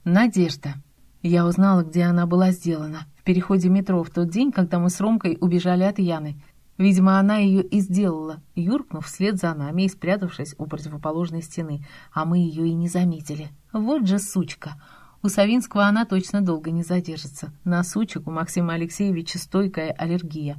Надежда. Я узнала, где она была сделана. В переходе метро в тот день, когда мы с Ромкой убежали от Яны. Видимо, она ее и сделала, юркнув вслед за нами и спрятавшись у противоположной стены, а мы ее и не заметили. Вот же сучка! У Савинского она точно долго не задержится. На сучек у Максима Алексеевича стойкая аллергия.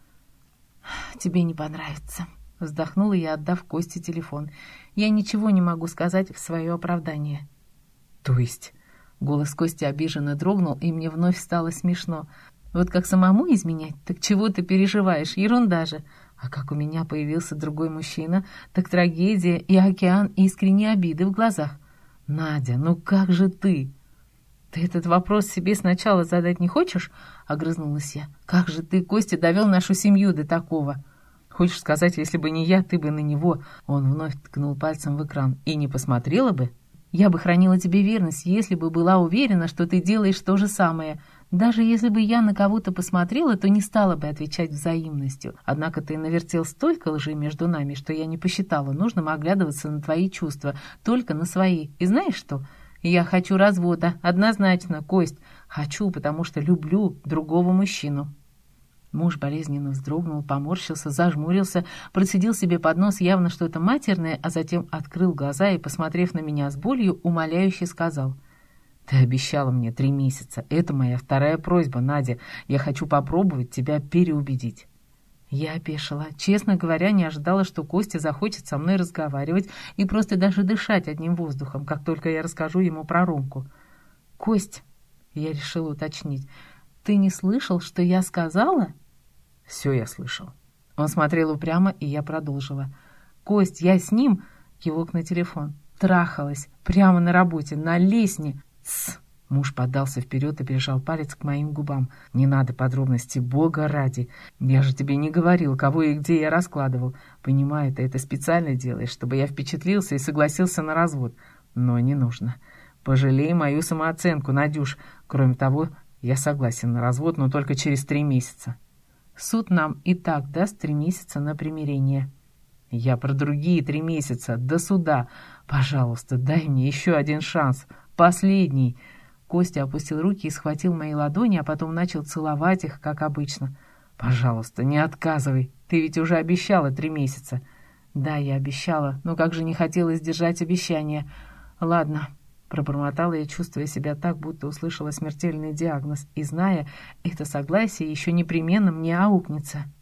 «Тебе не понравится», — вздохнула я, отдав Косте телефон. «Я ничего не могу сказать в свое оправдание». «То есть?» Голос Кости обиженно дрогнул, и мне вновь стало смешно. «Вот как самому изменять? Так чего ты переживаешь? Ерунда же. А как у меня появился другой мужчина, так трагедия и океан искренней обиды в глазах. Надя, ну как же ты?» «Ты этот вопрос себе сначала задать не хочешь?» — огрызнулась я. «Как же ты, Костя, довел нашу семью до такого?» «Хочешь сказать, если бы не я, ты бы на него...» Он вновь ткнул пальцем в экран. «И не посмотрела бы?» «Я бы хранила тебе верность, если бы была уверена, что ты делаешь то же самое. Даже если бы я на кого-то посмотрела, то не стала бы отвечать взаимностью. Однако ты навертел столько лжи между нами, что я не посчитала нужным оглядываться на твои чувства, только на свои. И знаешь что? Я хочу развода, однозначно, Кость. Хочу, потому что люблю другого мужчину». Муж болезненно вздрогнул, поморщился, зажмурился, процедил себе под нос явно что-то матерное, а затем открыл глаза и, посмотрев на меня с болью, умоляюще сказал: «Ты обещала мне 3 месяца. Это моя вторая просьба, Надя. Я хочу попробовать тебя переубедить». Я опешила. Честно говоря, не ожидала, что Костя захочет со мной разговаривать и просто даже дышать одним воздухом, как только я расскажу ему про Ромку. «Кость», — я решила уточнить, — «ты не слышал, что я сказала?» «Все я слышал». Он смотрел упрямо, и я продолжила. «Кость, я с ним...» — кивок на телефон. «Трахалась. Прямо на работе, на лестне». «Тсс». Муж поддался вперед и прижал палец к моим губам. «Не надо подробностей, Бога ради. Я же тебе не говорил, кого и где я раскладывал. Понимаю, ты это специально делаешь, чтобы я впечатлился и согласился на развод. Но не нужно. Пожалей мою самооценку, Надюш. Кроме того, я согласен на развод, но только через 3 месяца. Суд нам и так даст 3 месяца на примирение». «Я про другие 3 месяца, до суда. Пожалуйста, дай мне еще один шанс. Последний». Костя опустил руки и схватил мои ладони, а потом начал целовать их, как обычно. «Пожалуйста, не отказывай. Ты ведь уже обещала 3 месяца». «Да, я обещала, но как же не хотела сдержать обещание. Ладно». Пробормотала я, чувствуя себя так, будто услышала смертельный диагноз, и зная, это согласие еще непременно мне аукнется.